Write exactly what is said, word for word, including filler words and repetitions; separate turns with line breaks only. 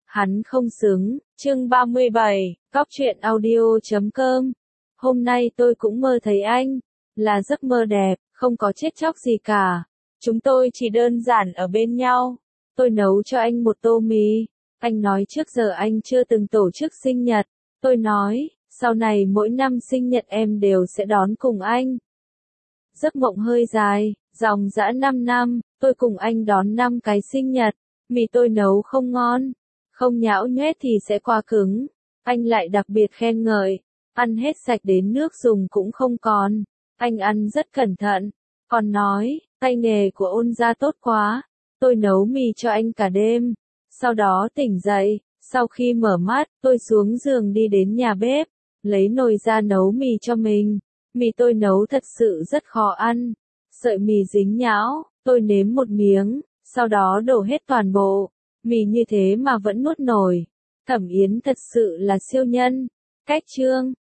Hắn không xứng, chương ba mươi bảy, cóc truyện audio chấm com. Hôm nay tôi cũng mơ thấy anh, là giấc mơ đẹp, không có chết chóc gì cả. Chúng tôi chỉ đơn giản ở bên nhau. Tôi nấu cho anh một tô mì. Anh nói trước giờ anh chưa từng tổ chức sinh nhật. Tôi nói, sau này mỗi năm sinh nhật em đều sẽ đón cùng anh. Giấc mộng hơi dài, dòng dã năm năm, tôi cùng anh đón năm cái sinh nhật. Mì tôi nấu không ngon, không nhão nhoét thì sẽ qua cứng. Anh lại đặc biệt khen ngợi, ăn hết sạch đến nước dùng cũng không còn. Anh ăn rất cẩn thận, còn nói, tay nghề của ôn gia tốt quá. Tôi nấu mì cho anh cả đêm, sau đó tỉnh dậy, sau khi mở mắt, tôi xuống giường đi đến nhà bếp, lấy nồi ra nấu mì cho mình. Mì tôi nấu thật sự rất khó ăn, sợi mì dính nhão, tôi nếm một miếng, sau đó đổ hết toàn bộ. Mì như thế mà vẫn nuốt nổi. Thẩm Yến thật sự là siêu nhân. Cách chương